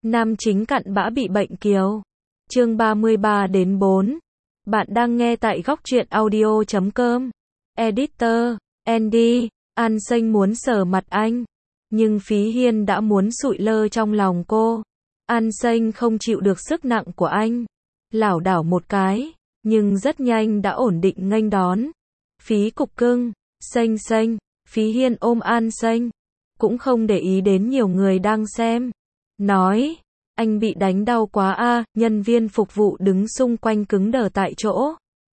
Nam chính cặn bã bị bệnh kiều. Chương 33-4. Bạn đang nghe tại góc truyện audio.com. Editor, Andy, An Xanh muốn sờ mặt anh. Nhưng Phí Hiên đã muốn sụi lơ trong lòng cô. An Xanh không chịu được sức nặng của anh. Lảo đảo một cái, nhưng rất nhanh đã ổn định nghênh đón. Phí cục cưng, Xanh Xanh, Phí Hiên ôm An Xanh. Cũng không để ý đến nhiều người đang xem. Nói, anh bị đánh đau quá a. Nhân viên phục vụ đứng xung quanh cứng đờ tại chỗ.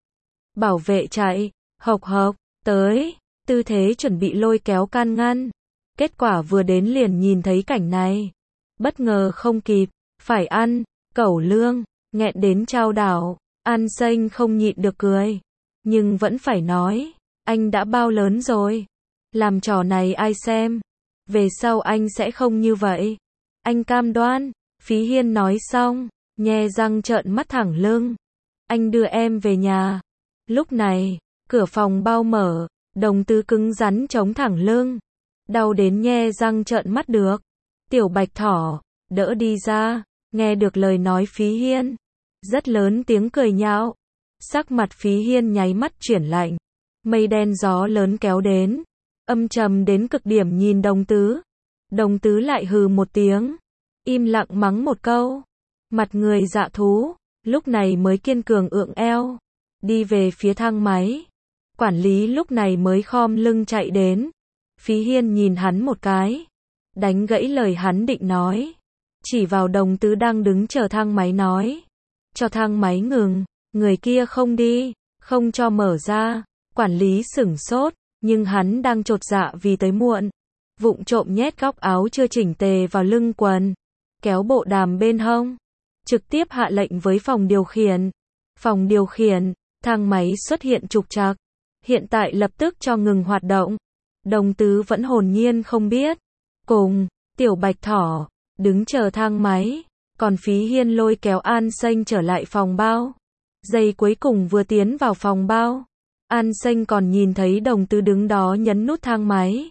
Bảo vệ chạy, hộc hộc, tới, tư thế chuẩn bị lôi kéo can ngăn. Kết quả vừa đến liền nhìn thấy cảnh này. Bất ngờ không kịp, phải ăn, cẩu lương, nghẹn đến chao đảo. An Xanh không nhịn được cười. Nhưng vẫn phải nói, anh đã bao lớn rồi. Làm trò này ai xem. Về sau anh sẽ không như vậy. Anh cam đoan. Phí Hiên nói xong, nhe răng trợn mắt thẳng lưng. Anh đưa em về nhà. Lúc này, cửa phòng bao mở, Đồng Tứ cứng rắn chống thẳng lưng. Đau đến nhe răng trợn mắt được. Tiểu Bạch Thỏ, đỡ đi ra, nghe được lời nói Phí Hiên. Rất lớn tiếng cười nhạo. Sắc mặt Phí Hiên nháy mắt chuyển lạnh. Mây đen gió lớn kéo đến. Âm trầm đến cực điểm nhìn Đồng Tứ. Đồng Tứ lại hừ một tiếng. Im lặng mắng một câu. Mặt người dạ thú, lúc này mới kiên cường ưỡn eo. Đi về phía thang máy. Quản lý lúc này mới khom lưng chạy đến. Phí Hiên nhìn hắn một cái. Đánh gãy lời hắn định nói. Chỉ vào Đồng Tứ đang đứng chờ thang máy nói. Cho thang máy ngừng, người kia không đi, không cho mở ra. Quản lý sửng sốt, nhưng hắn đang chột dạ vì tới muộn. Vụng trộm nhét góc áo chưa chỉnh tề vào lưng quần. Kéo bộ đàm bên hông. Trực tiếp hạ lệnh với phòng điều khiển. Phòng điều khiển, thang máy xuất hiện trục trặc. Hiện tại lập tức cho ngừng hoạt động. Đồng Tứ vẫn hồn nhiên không biết. Cùng, Tiểu Bạch Thỏ, đứng chờ thang máy. Còn Phí Hiên lôi kéo An Xanh trở lại phòng bao. Giây cuối cùng vừa tiến vào phòng bao. An Xanh còn nhìn thấy Đồng Tứ đứng đó nhấn nút thang máy.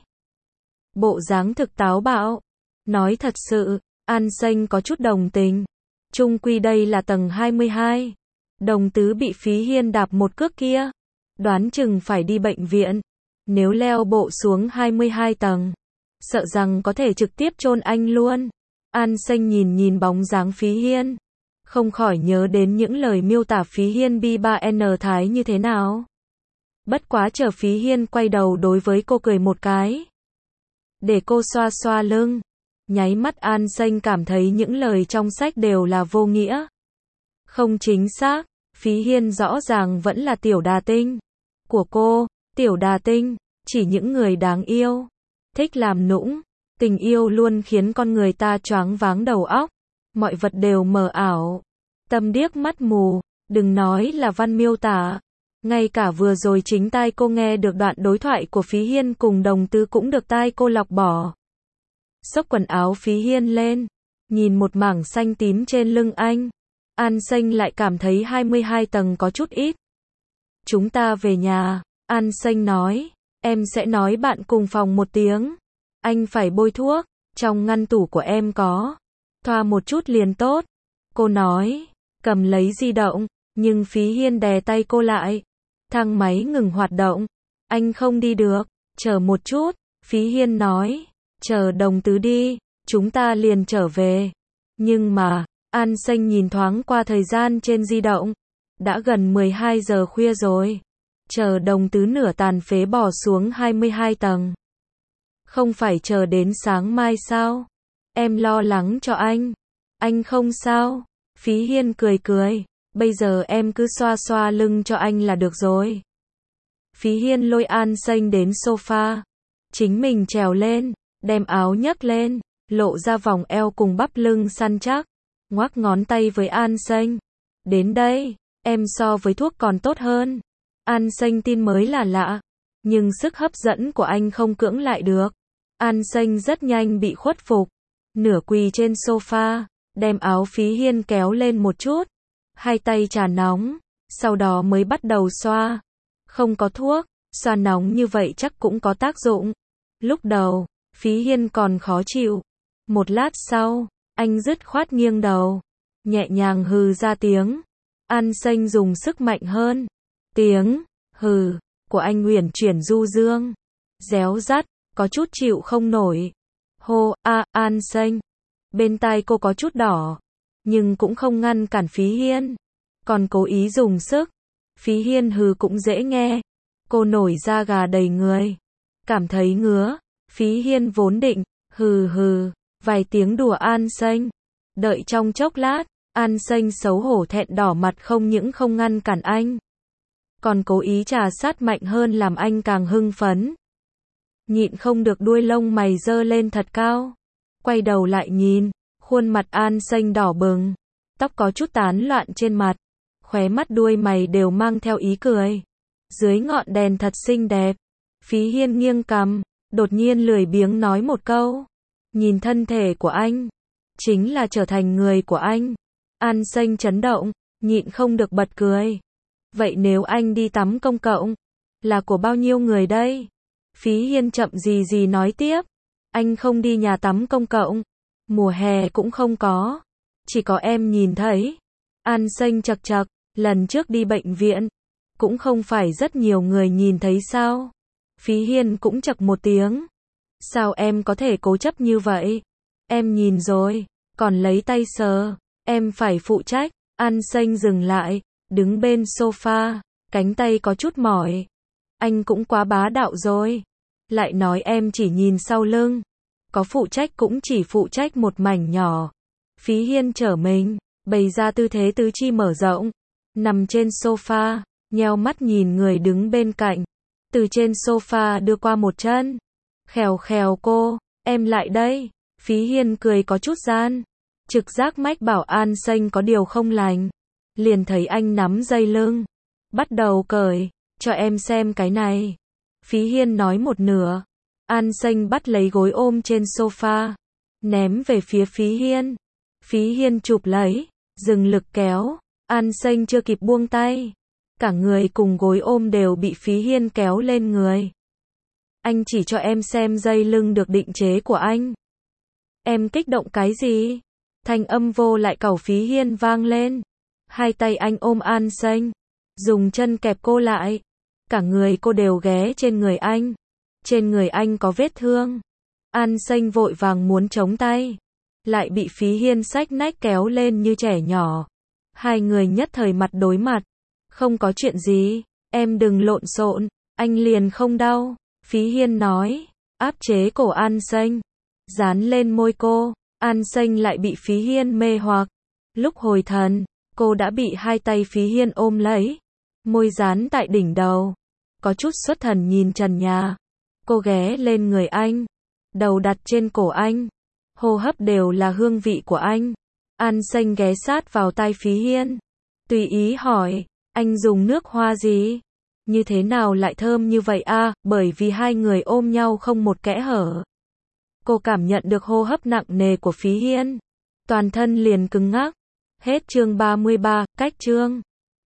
Bộ dáng thực táo bạo. Nói thật sự, An Xanh có chút đồng tình. Chung quy đây là tầng 22. Đồng Tứ bị Phí Hiên đạp một cước kia. Đoán chừng phải đi bệnh viện. Nếu leo bộ xuống 22 tầng. Sợ rằng có thể trực tiếp chôn anh luôn. An Xanh nhìn bóng dáng Phí Hiên. Không khỏi nhớ đến những lời miêu tả Phí Hiên bi 3N thái như thế nào. Bất quá chờ Phí Hiên quay đầu đối với cô cười một cái. Để cô xoa xoa lưng. Nháy mắt An Xanh cảm thấy những lời trong sách đều là vô nghĩa. Không chính xác, Phí Hiên rõ ràng vẫn là tiểu đà tinh. Của cô, tiểu đà tinh, chỉ những người đáng yêu. Thích làm nũng, tình yêu luôn khiến con người ta choáng váng đầu óc. Mọi vật đều mờ ảo. Tâm điếc mắt mù, đừng nói là văn miêu tả. Ngay cả vừa rồi chính tai cô nghe được đoạn đối thoại của Phí Hiên cùng Đồng Tứ cũng được tai cô lọc bỏ. Xốc quần áo Phí Hiên lên, nhìn một mảng xanh tím trên lưng anh. An Xanh lại cảm thấy 22 tầng có chút ít. Chúng ta về nhà, An Xanh nói, em sẽ nói bạn cùng phòng một tiếng. Anh phải bôi thuốc, trong ngăn tủ của em có. Thoa một chút liền tốt. Cô nói, cầm lấy di động, nhưng Phí Hiên đè tay cô lại. Thang máy ngừng hoạt động. Anh không đi được, chờ một chút, Phí Hiên nói. Chờ Đồng Tứ đi, chúng ta liền trở về. Nhưng mà, An Xanh nhìn thoáng qua thời gian trên di động. Đã gần 12 giờ khuya rồi. Chờ Đồng Tứ nửa tàn phế bỏ xuống 22 tầng. Không phải chờ đến sáng mai sao? Em lo lắng cho anh. Anh không sao. Phí Hiên cười cười. Bây giờ em cứ xoa xoa lưng cho anh là được rồi. Phí Hiên lôi An Xanh đến sofa. Chính mình trèo lên. Đem áo nhấc lên, lộ ra vòng eo cùng bắp lưng săn chắc, ngoắc ngón tay với An Xanh. Đến đây, em so với thuốc còn tốt hơn. An Xanh tin mới là lạ, nhưng sức hấp dẫn của anh không cưỡng lại được. An Xanh rất nhanh bị khuất phục, nửa quỳ trên sofa, đem áo Phí Hiên kéo lên một chút, hai tay trà nóng, sau đó mới bắt đầu xoa. Không có thuốc, xoa nóng như vậy chắc cũng có tác dụng. Lúc đầu Phí Hiên còn khó chịu. Một lát sau, Anh dứt khoát nghiêng đầu, nhẹ nhàng hừ ra tiếng. An Xanh dùng sức mạnh hơn. Tiếng hừ của anh uyển chuyển du dương, réo rắt, có chút chịu không nổi. Hô, An Xanh. Bên tai cô có chút đỏ, nhưng cũng không ngăn cản Phí Hiên, còn cố ý dùng sức. Phí Hiên hừ cũng dễ nghe. Cô nổi da gà đầy người, cảm thấy ngứa. Phí Hiên vốn định hừ hừ vài tiếng đùa An Xanh. Đợi trong chốc lát, An Xanh xấu hổ thẹn đỏ mặt, không những không ngăn cản anh, còn cố ý trà sát mạnh hơn, làm anh càng hưng phấn. Nhịn không được đuôi lông mày giơ lên thật cao. Quay đầu lại nhìn, khuôn mặt An Xanh đỏ bừng, tóc có chút tán loạn trên mặt, khóe mắt đuôi mày đều mang theo ý cười. Dưới ngọn đèn thật xinh đẹp. Phí Hiên nghiêng cằm, đột nhiên lười biếng nói một câu. Nhìn thân thể của anh, chính là trở thành người của anh. An Xanh chấn động, nhịn không được bật cười. Vậy nếu anh đi tắm công cộng, là của bao nhiêu người đây? Phí Hiên chậm gì nói tiếp. Anh không đi nhà tắm công cộng, mùa hè cũng không có, chỉ có em nhìn thấy. An Xanh chật chật, lần trước đi bệnh viện, cũng không phải rất nhiều người nhìn thấy sao? Phí Hiên cũng chật một tiếng. Sao em có thể cố chấp như vậy? Em nhìn rồi, còn lấy tay sờ, em phải phụ trách. An Xanh dừng lại, đứng bên sofa, cánh tay có chút mỏi. Anh cũng quá bá đạo rồi. Lại nói em chỉ nhìn sau lưng, có phụ trách cũng chỉ phụ trách một mảnh nhỏ. Phí Hiên trở mình, bày ra tư thế tứ chi mở rộng, nằm trên sofa, nheo mắt nhìn người đứng bên cạnh. Từ trên sofa đưa qua một chân. Khèo khèo cô, em lại đây. Phí Hiên cười có chút gian. Trực giác mách bảo An Xanh có điều không lành. Liền thấy anh nắm dây lưng, bắt đầu cởi, cho em xem cái này. Phí Hiên nói một nửa. An Xanh bắt lấy gối ôm trên sofa, ném về phía Phí Hiên. Phí Hiên chụp lấy, dừng lực kéo. An Xanh chưa kịp buông tay, cả người cùng gối ôm đều bị Phí Hiên kéo lên người. Anh chỉ cho em xem dây lưng được định chế của anh. Em kích động cái gì? Thanh âm vô lại cẩu Phí Hiên vang lên. Hai tay anh ôm An Xanh, dùng chân kẹp cô lại. Cả người cô đều ghé trên người anh. Trên người anh có vết thương. An Xanh vội vàng muốn chống tay, lại bị Phí Hiên xách nách kéo lên như trẻ nhỏ. Hai người nhất thời mặt đối mặt. Không có chuyện gì, em đừng lộn xộn, anh liền không đau. Phí Hiên nói, áp chế cổ An Xanh, dán lên môi cô. An Xanh lại bị Phí Hiên mê hoặc. Lúc hồi thần, cô đã bị hai tay Phí Hiên ôm lấy, môi dán tại đỉnh đầu, có chút xuất thần nhìn trần nhà. Cô ghé lên người anh, đầu đặt trên cổ anh, hô hấp đều là hương vị của anh. An Xanh ghé sát vào tai Phí Hiên, tùy ý hỏi, anh dùng nước hoa gì? Như thế nào lại thơm như vậy a? Bởi vì hai người ôm nhau không một kẽ hở. Cô cảm nhận được hô hấp nặng nề của Phí Hiên, toàn thân liền cứng ngắc. Hết chương 33, cách chương